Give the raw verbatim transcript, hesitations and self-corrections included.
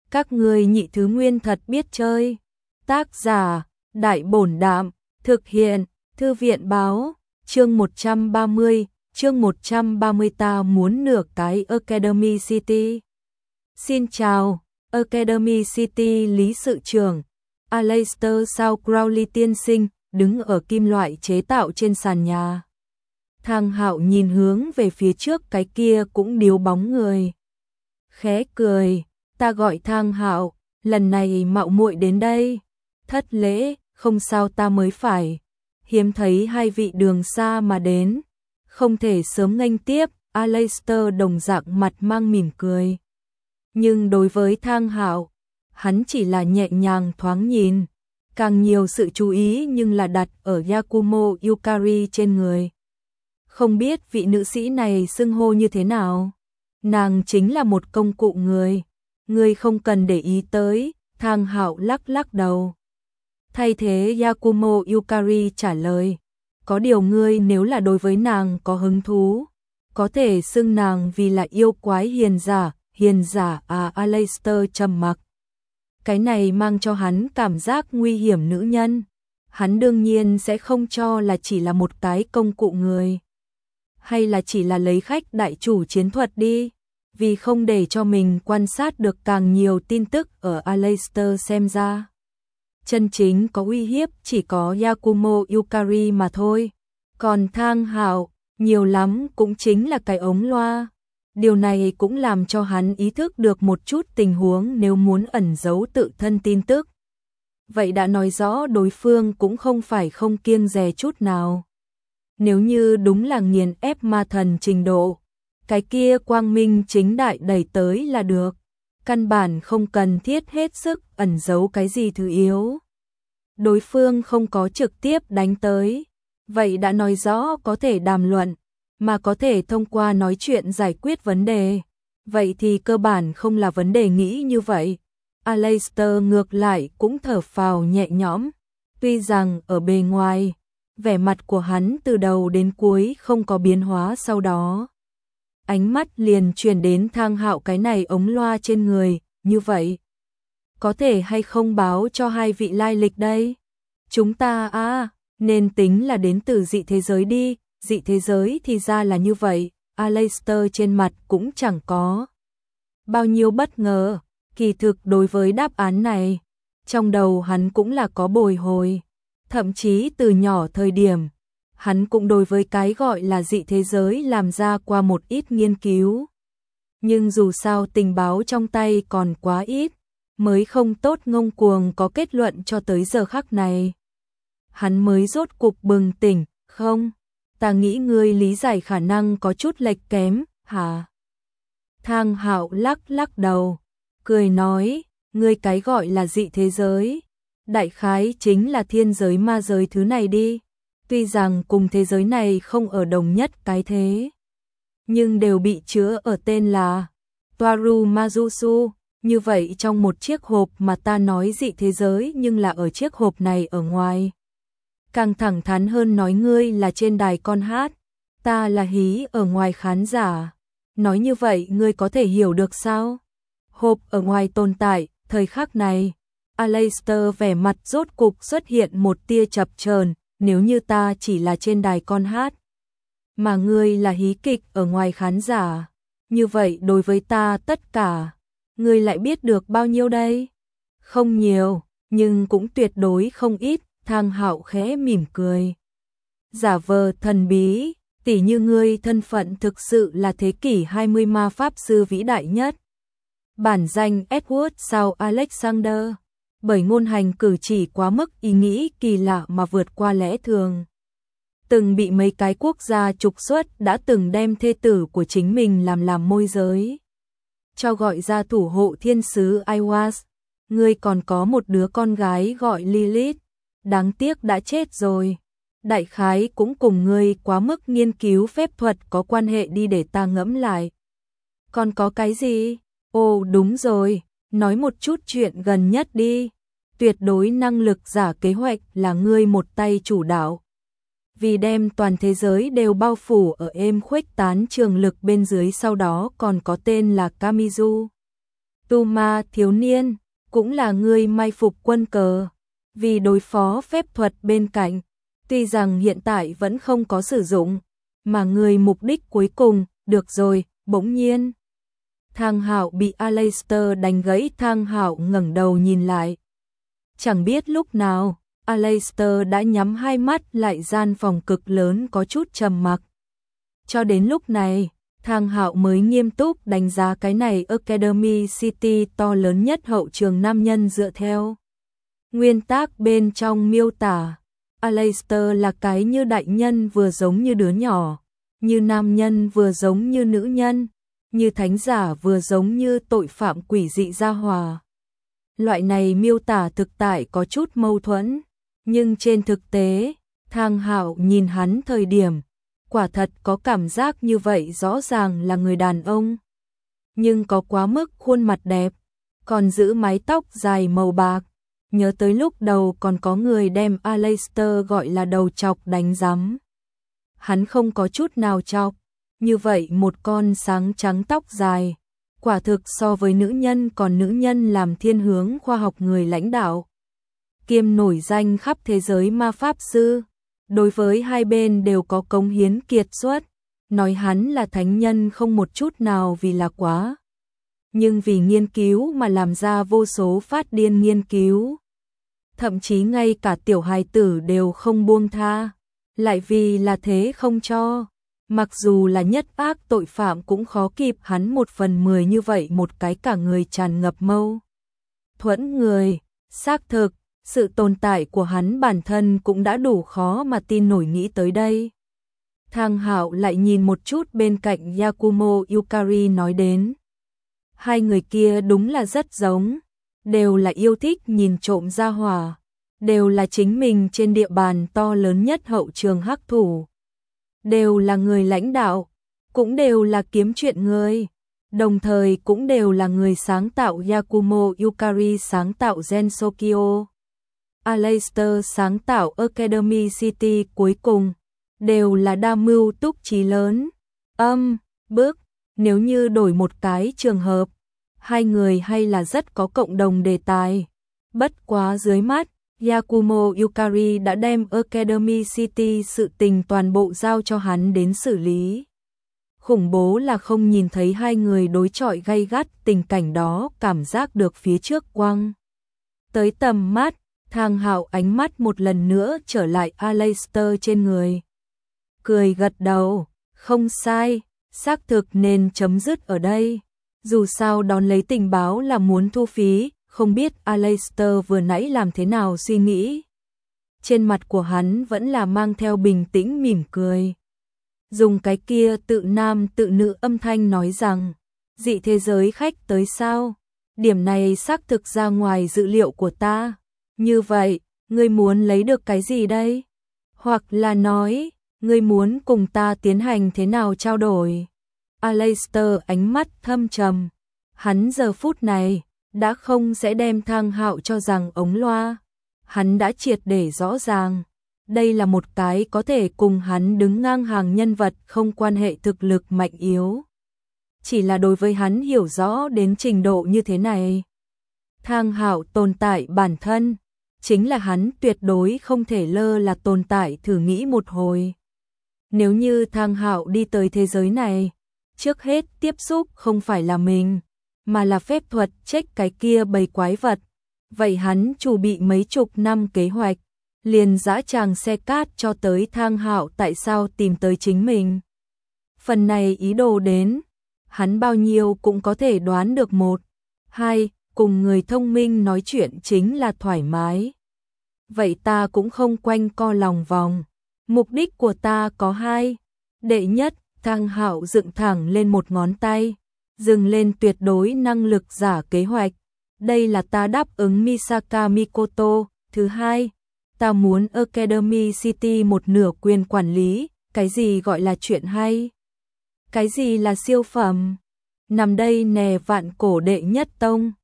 Các ngươi nhị thứ nguyên thật biết chơi. Tác giả, Đại Bổn Đạm, thực hiện, Thư viện Báo, chương một trăm ba mươi, chương một trăm ba mươi ta muốn nửa cái Academy City. Xin chào, Academy City lý sự trưởng, Aleister Sao Crowley tiên sinh, đứng ở kim loại chế tạo trên sàn nhà. Thang Hạo nhìn hướng về phía trước cái kia cũng điếu bóng người. Khẽ cười, ta gọi Thang Hạo, lần này mạo muội đến đây. Thất lễ, không sao ta mới phải. Hiếm thấy hai vị đường xa mà đến, không thể sớm nghênh tiếp. Aleister đồng dạng mặt mang mỉm cười. Nhưng đối với Thang Hạo, hắn chỉ là nhẹ nhàng thoáng nhìn, càng nhiều sự chú ý nhưng là đặt ở Yakumo Yukari trên người. Không biết vị nữ sĩ này xưng hô như thế nào? Nàng chính là một công cụ người, ngươi không cần để ý tới. Thang Hạo lắc lắc đầu. Thay thế Yakumo Yukari trả lời, có điều ngươi nếu là đối với nàng có hứng thú, có thể xưng nàng vì là yêu quái hiền giả. Hiền giả à? Aleister trầm mặc. Cái này mang cho hắn cảm giác nguy hiểm nữ nhân. Hắn đương nhiên sẽ không cho là chỉ là một cái công cụ người. Hay là chỉ là lấy khách đại chủ chiến thuật đi. Vì không để cho mình quan sát được càng nhiều tin tức ở Aleister xem ra. Chân chính có uy hiếp chỉ có Yakumo Yukari mà thôi. Còn Thang Hạo, nhiều lắm cũng chính là cái ống loa. Điều này cũng làm cho hắn ý thức được một chút tình huống nếu muốn ẩn giấu tự thân tin tức. Vậy đã nói rõ đối phương cũng không phải không kiêng dè chút nào. Nếu như đúng là nghiền ép ma thần trình độ, cái kia quang minh chính đại đẩy tới là được. Căn bản không cần thiết hết sức ẩn giấu cái gì thứ yếu. Đối phương không có trực tiếp đánh tới, vậy đã nói rõ có thể đàm luận, mà có thể thông qua nói chuyện giải quyết vấn đề. Vậy thì cơ bản không là vấn đề nghĩ như vậy. Aleister ngược lại cũng thở phào nhẹ nhõm. Tuy rằng ở bề ngoài, vẻ mặt của hắn từ đầu đến cuối không có biến hóa sau đó. Ánh mắt liền truyền đến Thang Hạo cái này ống loa trên người, như vậy. Có thể hay không báo cho hai vị lai lịch đây? Chúng ta à, nên tính là đến từ dị thế giới đi. Dị thế giới thì ra là như vậy. Aleister trên mặt cũng chẳng có bao nhiêu bất ngờ. Kỳ thực đối với đáp án này, trong đầu hắn cũng là có bồi hồi. Thậm chí từ nhỏ thời điểm, hắn cũng đối với cái gọi là dị thế giới làm ra qua một ít nghiên cứu. Nhưng dù sao tình báo trong tay còn quá ít, mới không tốt ngông cuồng có kết luận cho tới giờ khắc này. Hắn mới rốt cục bừng tỉnh, không? Ta nghĩ ngươi lý giải khả năng có chút lệch kém, hả? Thang Hạo lắc lắc đầu, cười nói, ngươi cái gọi là dị thế giới, đại khái chính là thiên giới ma giới thứ này đi. Tuy rằng cùng thế giới này không ở đồng nhất cái thế, nhưng đều bị chứa ở tên là Toaru Majusu. Như vậy trong một chiếc hộp mà ta nói dị thế giới nhưng là ở chiếc hộp này ở ngoài. Càng thẳng thắn hơn nói ngươi là trên đài con hát, ta là hí ở ngoài khán giả. Nói như vậy ngươi có thể hiểu được sao? Hộp ở ngoài tồn tại, thời khắc này, Aleister vẻ mặt rốt cục xuất hiện một tia chập chờn. Nếu như ta chỉ là trên đài con hát, mà ngươi là hí kịch ở ngoài khán giả, như vậy đối với ta tất cả, ngươi lại biết được bao nhiêu đây? Không nhiều, nhưng cũng tuyệt đối không ít. Thang Hạo khẽ mỉm cười. Giả vờ thần bí, tỉ như ngươi thân phận thực sự là thế kỷ hai mươi ma pháp sư vĩ đại nhất. Bản danh Edward Sao Alexander. Bởi ngôn hành cử chỉ quá mức ý nghĩ kỳ lạ mà vượt qua lẽ thường. Từng bị mấy cái quốc gia trục xuất, đã từng đem thê tử của chính mình làm làm môi giới. Cho gọi ra thủ hộ thiên sứ Iwas. Ngươi còn có một đứa con gái gọi Lilith. Đáng tiếc đã chết rồi. Đại khái cũng cùng ngươi quá mức nghiên cứu phép thuật có quan hệ đi để ta ngẫm lại. Còn có cái gì? Ồ đúng rồi, nói một chút chuyện gần nhất đi. Tuyệt đối năng lực giả kế hoạch là ngươi một tay chủ đạo. Vì đem toàn thế giới đều bao phủ ở êm khuếch tán trường lực bên dưới, sau đó còn có tên là Kamizu. Tu ma thiếu niên, cũng là ngươi mai phục quân cờ, vì đối phó phép thuật bên cạnh, tuy rằng hiện tại vẫn không có sử dụng, mà người mục đích cuối cùng, được rồi, bỗng nhiên. Thang Hạo bị Aleister đánh gãy, Thang Hạo ngẩng đầu nhìn lại. Chẳng biết lúc nào, Aleister đã nhắm hai mắt lại, gian phòng cực lớn có chút trầm mặc. Cho đến lúc này, Thang Hạo mới nghiêm túc đánh giá cái này Academy City to lớn nhất hậu trường nam nhân dựa theo nguyên tắc bên trong miêu tả. Aleister là cái như đại nhân vừa giống như đứa nhỏ, như nam nhân vừa giống như nữ nhân, như thánh giả vừa giống như tội phạm quỷ dị gia hòa. Loại này miêu tả thực tại có chút mâu thuẫn, nhưng trên thực tế, Thang Hạo nhìn hắn thời điểm, quả thật có cảm giác như vậy, rõ ràng là người đàn ông, nhưng có quá mức khuôn mặt đẹp, còn giữ mái tóc dài màu bạc. Nhớ tới lúc đầu còn có người đem Aleister gọi là đầu chọc đánh rắm. Hắn không có chút nào chọc, như vậy một con sáng trắng tóc dài, quả thực so với nữ nhân còn nữ nhân làm thiên hướng khoa học người lãnh đạo, kiêm nổi danh khắp thế giới ma pháp sư, đối với hai bên đều có cống hiến kiệt xuất, nói hắn là thánh nhân không một chút nào vì là quá. Nhưng vì nghiên cứu mà làm ra vô số phát điên nghiên cứu. Thậm chí ngay cả tiểu hài tử đều không buông tha, lại vì là thế không cho. Mặc dù là nhất ác tội phạm cũng khó kịp hắn một phần mười như vậy, một cái cả người tràn ngập mâu thuẫn người. Xác thực, sự tồn tại của hắn bản thân cũng đã đủ khó mà tin nổi, nghĩ tới đây. Thang Hạo lại nhìn một chút bên cạnh Yakumo Yukari, nói đến. Hai người kia đúng là rất giống, đều là yêu thích nhìn trộm gia hỏa, đều là chính mình trên địa bàn to lớn nhất hậu trường hắc thủ, đều là người lãnh đạo, cũng đều là kiếm chuyện người, đồng thời cũng đều là người sáng tạo. Yakumo Yukari sáng tạo Gensokyo, Aleister sáng tạo Academy City, cuối cùng đều là đa mưu túc trí lớn. Âm, bước, nếu như đổi một cái trường hợp, hai người hay là rất có cộng đồng đề tài. Bất quá dưới mắt, Yakumo Yukari đã đem Academy City sự tình toàn bộ giao cho hắn đến xử lý. Khủng bố là không nhìn thấy hai người đối chọi gay gắt, tình cảnh đó cảm giác được phía trước quăng tới tầm mắt. Thang Hạo ánh mắt một lần nữa trở lại Aleister trên người, cười gật đầu, không sai, xác thực nên chấm dứt ở đây. Dù sao đón lấy tình báo là muốn thu phí, không biết Aleister vừa nãy làm thế nào suy nghĩ. Trên mặt của hắn vẫn là mang theo bình tĩnh mỉm cười. Dùng cái kia tự nam tự nữ âm thanh nói rằng, dị thế giới khách tới sao? Điểm này xác thực ra ngoài dự liệu của ta. Như vậy, ngươi muốn lấy được cái gì đây? Hoặc là nói, ngươi muốn cùng ta tiến hành thế nào trao đổi? Aleister ánh mắt thâm trầm. Hắn giờ phút này đã không sẽ đem Thang Hạo cho rằng ống loa. Hắn đã triệt để rõ ràng, đây là một cái có thể cùng hắn đứng ngang hàng nhân vật, không quan hệ thực lực mạnh yếu. Chỉ là đối với hắn hiểu rõ đến trình độ như thế này, Thang Hạo tồn tại bản thân chính là hắn tuyệt đối không thể lơ là tồn tại. Thử nghĩ một hồi, nếu như Thang Hạo đi tới thế giới này, trước hết tiếp xúc không phải là mình, mà là phép thuật check cái kia bầy quái vật, vậy hắn chủ bị mấy chục năm kế hoạch, liền dã tràng xe cát cho tới Thang Hạo tại sao tìm tới chính mình. Phần này ý đồ đến, hắn bao nhiêu cũng có thể đoán được. Một, hai, cùng người thông minh nói chuyện chính là thoải mái. Vậy ta cũng không quanh co lòng vòng. Mục đích của ta có hai. Đệ nhất, Thang Hạo dựng thẳng lên một ngón tay, dừng lên tuyệt đối năng lực giả kế hoạch. Đây là ta đáp ứng Misaka Mikoto. Thứ hai, ta muốn Academy City một nửa quyền quản lý. Cái gì gọi là chuyện hay? Cái gì là siêu phẩm? Nằm đây nè, vạn cổ đệ nhất tông.